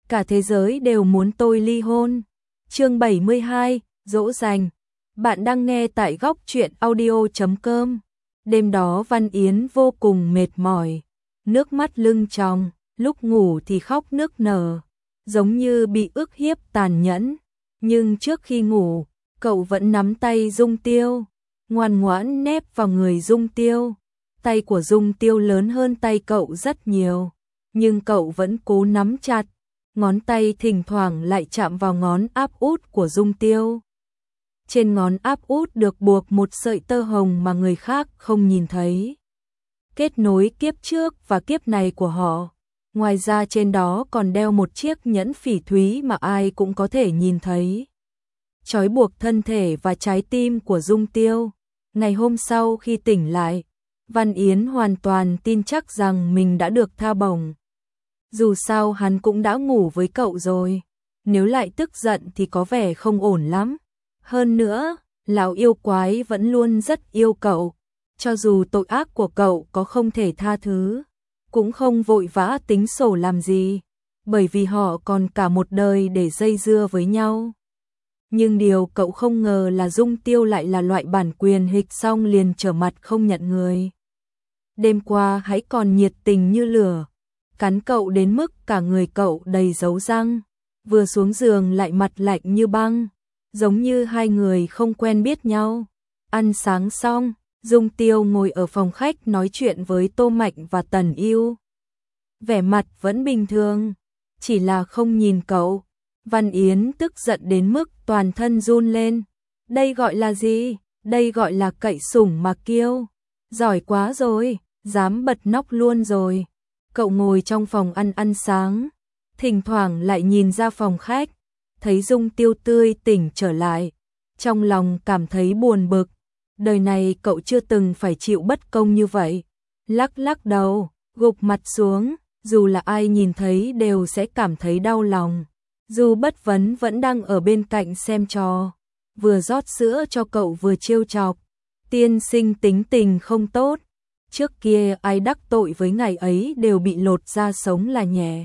cả thế giới đều muốn tôi ly hôn. Chương 72, dỗ dành. Bạn đang nghe tại góc truyện audio.com. Đêm đó Văn Yến vô cùng mệt mỏi, nước mắt lưng tròng, lúc ngủ thì khóc nức nở, giống như bị ức hiếp tàn nhẫn. Nhưng trước khi ngủ, cậu vẫn nắm tay Dung Tiêu, ngoan ngoãn nép vào người Dung Tiêu. Tay của Dung Tiêu lớn hơn tay cậu rất nhiều, nhưng cậu vẫn cố nắm chặt, ngón tay thỉnh thoảng lại chạm vào ngón áp út của Dung Tiêu. Trên ngón áp út được buộc một sợi tơ hồng mà người khác không nhìn thấy, kết nối kiếp trước và kiếp này của họ. Ngoài ra trên đó còn đeo một chiếc nhẫn phỉ thúy mà ai cũng có thể nhìn thấy, trói buộc thân thể và trái tim của Dung Tiêu. Ngày hôm sau khi tỉnh lại, Văn Yến hoàn toàn tin chắc rằng mình đã được tha bổng. Dù sao hắn cũng đã ngủ với cậu rồi, nếu lại tức giận thì có vẻ không ổn lắm. Hơn nữa, lão yêu quái vẫn luôn rất yêu cậu, cho dù tội ác của cậu có không thể tha thứ, cũng không vội vã tính sổ làm gì, bởi vì họ còn cả một đời để dây dưa với nhau. Nhưng điều cậu không ngờ là Dung Tiêu lại là loại bản quyền hịch xong liền trở mặt không nhận người. Đêm qua hãy còn nhiệt tình như lửa, cắn cậu đến mức cả người cậu đầy dấu răng, vừa xuống giường lại mặt lạnh như băng, giống như hai người không quen biết nhau. Ăn sáng xong, Dung Tiêu ngồi ở phòng khách nói chuyện với Tô Mạnh và Tần Yêu. Vẻ mặt vẫn bình thường, chỉ là không nhìn cậu. Văn Yến tức giận đến mức toàn thân run lên. Đây gọi là gì? Đây gọi là cậy sủng mà kiêu. Giỏi quá rồi, dám bật nóc luôn rồi. Cậu ngồi trong phòng ăn sáng, thỉnh thoảng lại nhìn ra phòng khách, thấy Dung Tiêu tươi tỉnh trở lại, trong lòng cảm thấy buồn bực. Đời này cậu chưa từng phải chịu bất công như vậy. Lắc lắc đầu, gục mặt xuống, dù là ai nhìn thấy đều sẽ cảm thấy đau lòng. Du Bất Vấn vẫn đang ở bên cạnh xem trò, vừa rót sữa cho cậu vừa trêu chọc. Tiên sinh tính tình không tốt, trước kia ai đắc tội với ngài ấy đều bị lột da sống là nhẹ.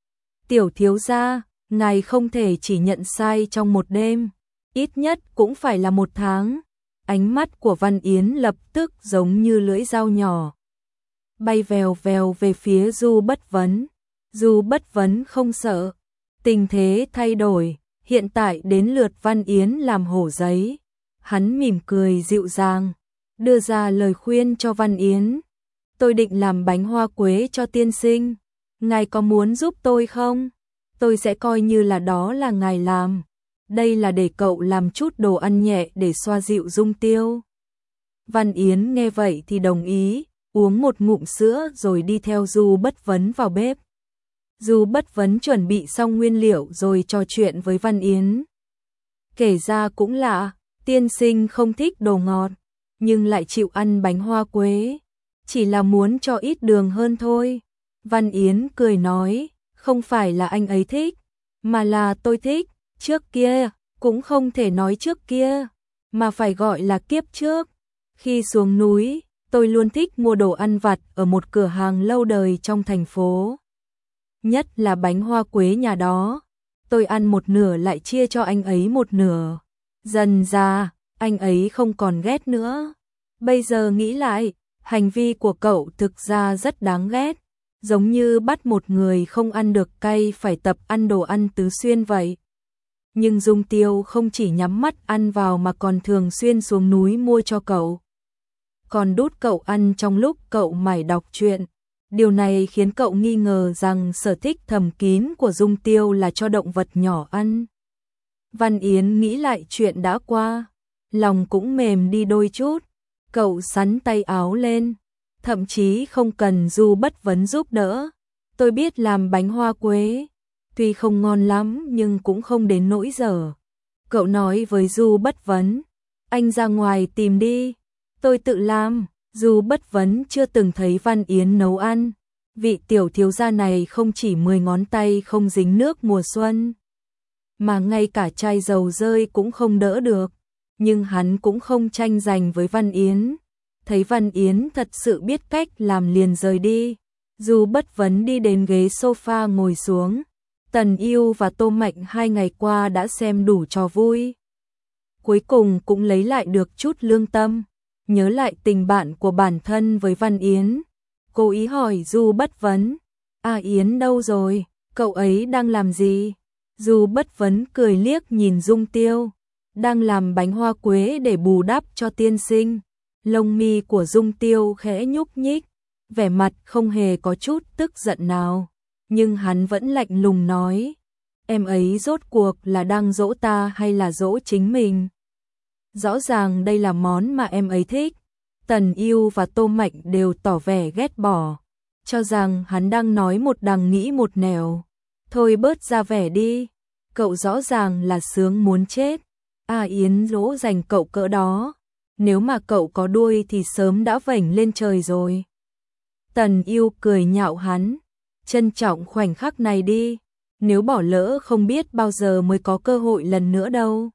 Tiểu thiếu gia, ngài không thể chỉ nhận sai trong một đêm, ít nhất cũng phải là 1 tháng. Ánh mắt của Văn Yến lập tức giống như lưỡi dao nhỏ, bay vèo vèo về phía Du Bất Vấn. Du Bất Vấn không sợ. Tình thế thay đổi, hiện tại đến lượt Văn Yến làm hổ giấy. Hắn mỉm cười dịu dàng, đưa ra lời khuyên cho Văn Yến. Tôi định làm bánh hoa quế cho tiên sinh, ngài có muốn giúp tôi không? Tôi sẽ coi như là đó là ngài làm. Đây là để cậu làm chút đồ ăn nhẹ để xoa dịu Dung Tiêu. Văn Yến nghe vậy thì đồng ý, uống một ngụm sữa rồi đi theo Du Bất Vấn vào bếp. Du Bất Vấn chuẩn bị xong nguyên liệu rồi trò chuyện với Văn Yến. Kể ra cũng lạ, tiên sinh không thích đồ ngọt, nhưng lại chịu ăn bánh hoa quế, chỉ là muốn cho ít đường hơn thôi. Văn Yến cười nói, không phải là anh ấy thích, mà là tôi thích. Trước kia, cũng không thể nói trước kia, mà phải gọi là kiếp trước. Khi xuống núi, tôi luôn thích mua đồ ăn vặt ở một cửa hàng lâu đời trong thành phố. Nhất là bánh hoa quế nhà đó, tôi ăn một nửa lại chia cho anh ấy một nửa. Dần ra, anh ấy không còn ghét nữa. Bây giờ nghĩ lại, hành vi của cậu thực ra rất đáng ghét, giống như bắt một người không ăn được cay phải tập ăn đồ ăn tứ xuyên vậy. Nhưng Dung Tiêu không chỉ nhắm mắt ăn vào mà còn thường xuyên xuống núi mua cho cậu, còn đút cậu ăn trong lúc cậu mải đọc truyện. Điều này khiến cậu nghi ngờ rằng sở thích thầm kín của Dung Tiêu là cho động vật nhỏ ăn. Văn Yến nghĩ lại chuyện đã qua, lòng cũng mềm đi đôi chút. Cậu xắn tay áo lên, thậm chí không cần Du Bất Vấn giúp đỡ. Tôi biết làm bánh hoa quế, tuy không ngon lắm nhưng cũng không đến nỗi dở. Cậu nói với Du Bất Vấn, anh ra ngoài tìm đi, tôi tự làm. Du Bất Vấn chưa từng thấy Văn Yến nấu ăn. Vị tiểu thiếu gia này không chỉ 10 ngón tay không dính nước mùa xuân, mà ngay cả chai dầu rơi cũng không đỡ được. Nhưng hắn cũng không tranh giành với Văn Yến. Thấy Văn Yến thật sự biết cách làm liền rời đi. Du Bất Vấn đi đến ghế sofa ngồi xuống, Tần Yêu và Tô Mạnh 2 ngày qua đã xem đủ trò vui. Cuối cùng cũng lấy lại được chút lương tâm, nhớ lại tình bạn của bản thân với Văn Yến. Cố ý hỏi Du Bất Vấn, Yến đâu rồi, cậu ấy đang làm gì? Du Bất Vấn cười liếc nhìn Dung Tiêu, đang làm bánh hoa quế để bù đắp cho tiên sinh. Lông mi của Dung Tiêu khẽ nhúc nhích, vẻ mặt không hề có chút tức giận nào, nhưng hắn vẫn lạnh lùng nói, em ấy rốt cuộc là đang dỗ ta hay là dỗ chính mình? Rõ ràng đây là món mà em ấy thích. Tần Yêu và Tô Mạnh đều tỏ vẻ ghét bỏ, cho rằng hắn đang nói một đằng nghĩ một nẻo. Thôi bớt ra vẻ đi, cậu rõ ràng là sướng muốn chết. Yến dỗ dành cậu cỡ đó, nếu mà cậu có đuôi thì sớm đã vểnh lên trời rồi. Tần Yêu cười nhạo hắn, trân trọng khoảnh khắc này đi, nếu bỏ lỡ không biết bao giờ mới có cơ hội lần nữa đâu.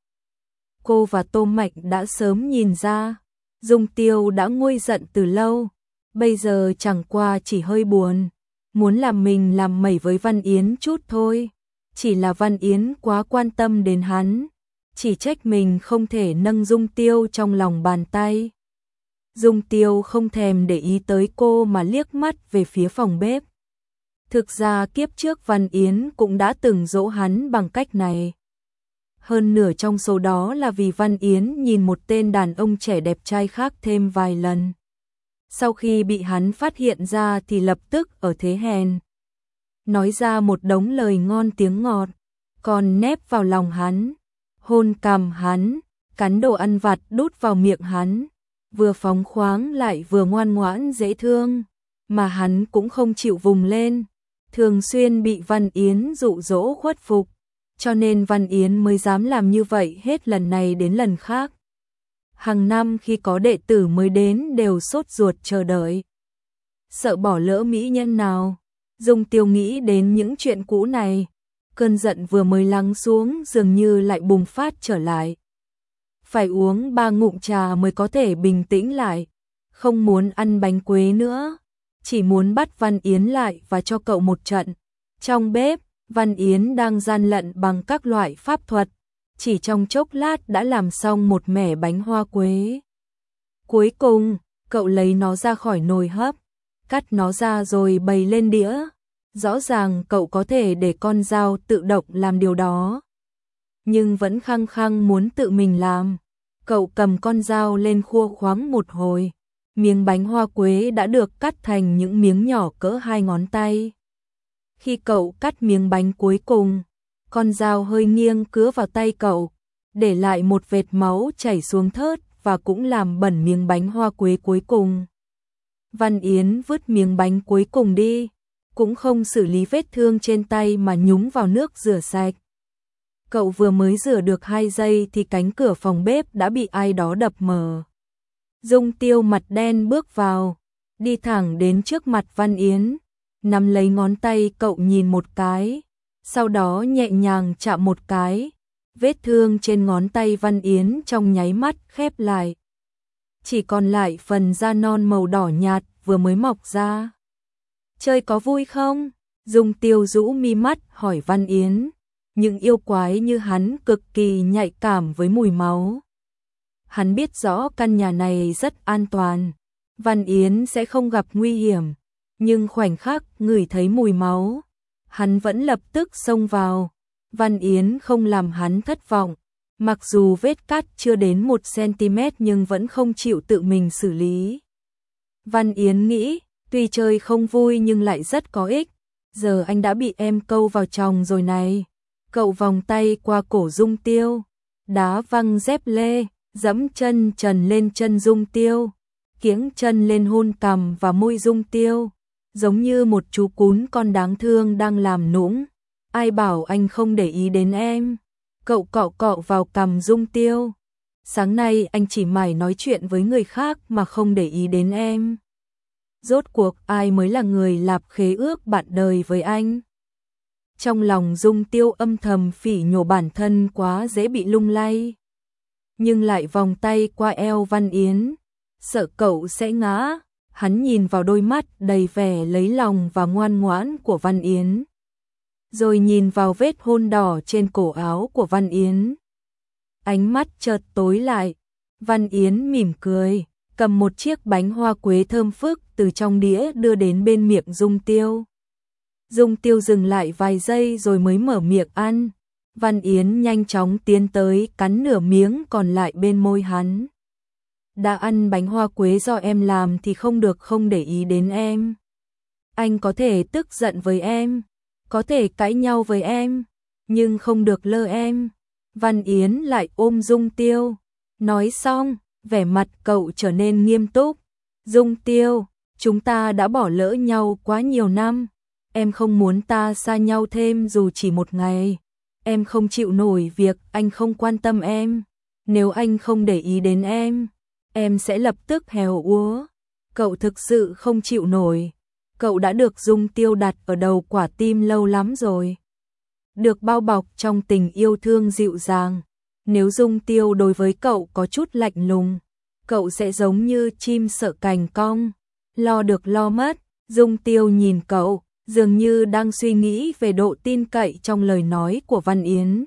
Cô và Tô Mạnh đã sớm nhìn ra, Dung Tiêu đã nguôi giận từ lâu, bây giờ chẳng qua chỉ hơi buồn, muốn làm mình làm mẩy với Văn Yến chút thôi. Chỉ là Văn Yến quá quan tâm đến hắn, chỉ trách mình không thể nâng Dung Tiêu trong lòng bàn tay. Dung Tiêu không thèm để ý tới cô mà liếc mắt về phía phòng bếp. Thực ra kiếp trước Văn Yến cũng đã từng dỗ hắn bằng cách này. Hơn nửa trong số đó là vì Văn Yến nhìn một tên đàn ông trẻ đẹp trai khác thêm vài lần. Sau khi bị hắn phát hiện ra thì lập tức ở thế hèn, nói ra một đống lời ngon tiếng ngọt, còn nép vào lòng hắn, hôn cằm hắn, cắn đồ ăn vặt đút vào miệng hắn, vừa phóng khoáng lại vừa ngoan ngoãn dễ thương, mà hắn cũng không chịu vùng lên, thường xuyên bị Văn Yến dụ dỗ khuất phục, cho nên Văn Yến mới dám làm như vậy hết lần này đến lần khác. Hàng năm khi có đệ tử mới đến đều sốt ruột chờ đợi, sợ bỏ lỡ mỹ nhân nào. Dung Tiêu nghĩ đến những chuyện cũ này, cơn giận vừa mới lắng xuống dường như lại bùng phát trở lại. Phải uống 3 ngụm trà mới có thể bình tĩnh lại, không muốn ăn bánh quế nữa, chỉ muốn bắt Văn Yến lại và cho cậu một trận. Trong bếp, Văn Yến đang gian lận bằng các loại pháp thuật, chỉ trong chốc lát đã làm xong một mẻ bánh hoa quế. Cuối cùng, cậu lấy nó ra khỏi nồi hấp, cắt nó ra rồi bày lên đĩa. Rõ ràng cậu có thể để con dao tự động làm điều đó, nhưng vẫn khăng khăng muốn tự mình làm. Cậu cầm con dao lên khua khoáng một hồi, miếng bánh hoa quế đã được cắt thành những miếng nhỏ cỡ 2 ngón tay. Khi cậu cắt miếng bánh cuối cùng, con dao hơi nghiêng cứa vào tay cậu, để lại một vệt máu chảy xuống thớt và cũng làm bẩn miếng bánh hoa quế cuối cùng. Văn Yến vứt miếng bánh cuối cùng đi, cũng không xử lý vết thương trên tay mà nhúng vào nước rửa sạch. Cậu vừa mới rửa được 2 giây thì cánh cửa phòng bếp đã bị ai đó đập mở. Dung Tiêu mặt đen bước vào, đi thẳng đến trước mặt Văn Yến, nắm lấy ngón tay cậu nhìn một cái, sau đó nhẹ nhàng chạm một cái. Vết thương trên ngón tay Văn Yến trong nháy mắt khép lại, chỉ còn lại phần da non màu đỏ nhạt vừa mới mọc ra. Chơi có vui không? Dung Tiêu rũ mi mắt hỏi Văn Yến. Những yêu quái như hắn cực kỳ nhạy cảm với mùi máu. Hắn biết rõ căn nhà này rất an toàn, Văn Yến sẽ không gặp nguy hiểm, nhưng khoảnh khắc ngửi thấy mùi máu, hắn vẫn lập tức xông vào. Văn Yến không làm hắn thất vọng, mặc dù vết cắt chưa đến 1 cm nhưng vẫn không chịu tự mình xử lý. Văn Yến nghĩ, tuy chơi không vui nhưng lại rất có ích, giờ anh đã bị em câu vào chồng rồi này. Cậu vòng tay qua cổ Dung Tiêu, đá văng dép lê, dẫm chân trần lên chân Dung Tiêu, kiếng chân lên hôn cằm và môi Dung Tiêu, giống như một chú cún con đáng thương đang làm nũng. Ai bảo anh không để ý đến em? Cậu cọ cọ vào cằm Dung Tiêu. Sáng nay anh chỉ mải nói chuyện với người khác mà không để ý đến em. Rốt cuộc ai mới là người lạp khế ước bạn đời với anh? Trong lòng Dung Tiêu âm thầm phỉ nhổ bản thân quá dễ bị lung lay, nhưng lại vòng tay qua eo Văn Yến, sợ cậu sẽ ngã. Hắn nhìn vào đôi mắt đầy vẻ lấy lòng và ngoan ngoãn của Văn Yến, rồi nhìn vào vết hôn đỏ trên cổ áo của Văn Yến. Ánh mắt chợt tối lại, Văn Yến mỉm cười, cầm một chiếc bánh hoa quế thơm phức từ trong đĩa đưa đến bên miệng Dung Tiêu. Dung Tiêu dừng lại vài giây rồi mới mở miệng ăn. Văn Yến nhanh chóng tiến tới cắn nửa miếng còn lại bên môi hắn. Đã ăn bánh hoa quế do em làm thì không được không để ý đến em. Anh có thể tức giận với em, có thể cãi nhau với em, nhưng không được lơ em. Văn Yến lại ôm Dung Tiêu. Nói xong, vẻ mặt cậu trở nên nghiêm túc. Dung Tiêu, chúng ta đã bỏ lỡ nhau quá nhiều năm. Em không muốn ta xa nhau thêm dù chỉ một ngày. Em không chịu nổi việc anh không quan tâm em. Nếu anh không để ý đến em sẽ lập tức héo úa. Cậu thực sự không chịu nổi. Cậu đã được Dung Tiêu đặt ở đầu quả tim lâu lắm rồi. Được bao bọc trong tình yêu thương dịu dàng. Nếu Dung Tiêu đối với cậu có chút lạnh lùng, cậu sẽ giống như chim sợ cành cong, lo được lo mất. Dung Tiêu nhìn cậu, dường như đang suy nghĩ về độ tin cậy trong lời nói của Văn Yến.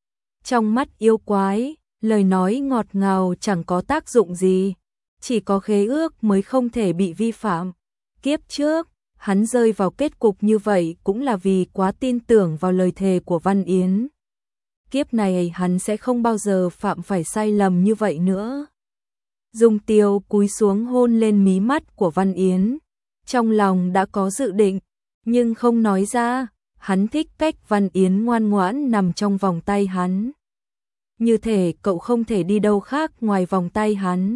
Trong mắt yêu quái, lời nói ngọt ngào chẳng có tác dụng gì, chỉ có khế ước mới không thể bị vi phạm. Kiếp trước, hắn rơi vào kết cục như vậy cũng là vì quá tin tưởng vào lời thề của Văn Yến. Kiếp này hắn sẽ không bao giờ phạm phải sai lầm như vậy nữa. Dung Tiêu cúi xuống hôn lên mí mắt của Văn Yến. Trong lòng đã có dự định, nhưng không nói ra. Hắn thích cách Văn Yến ngoan ngoãn nằm trong vòng tay hắn. Như thể cậu không thể đi đâu khác ngoài vòng tay hắn.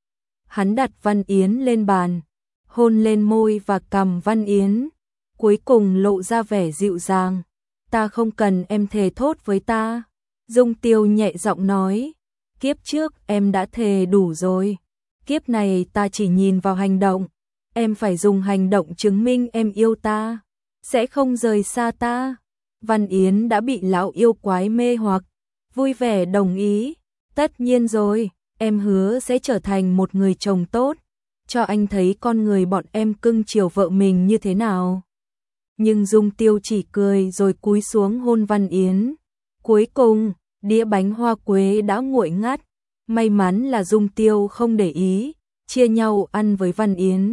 Hắn đặt Văn Yến lên bàn, hôn lên môi và cằm Văn Yến, cuối cùng lộ ra vẻ dịu dàng. Ta không cần em thề thốt với ta. Dung Tiêu nhẹ giọng nói, kiếp trước em đã thề đủ rồi. Kiếp này ta chỉ nhìn vào hành động. Em phải dùng hành động chứng minh em yêu ta, sẽ không rời xa ta. Văn Yến đã bị lão yêu quái mê hoặc, vui vẻ đồng ý. Tất nhiên rồi, em hứa sẽ trở thành một người chồng tốt, cho anh thấy con người bọn em cưng chiều vợ mình như thế nào. Nhưng Dung Tiêu chỉ cười rồi cúi xuống hôn Văn Yến. Cuối cùng, đĩa bánh hoa quế đã nguội ngắt. May mắn là Dung Tiêu không để ý, chia nhau ăn với Văn Yến.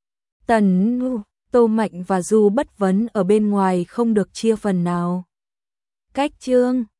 Tần, Tô Mạnh và Du Bất Vấn ở bên ngoài không được chia phần nào. Cách chương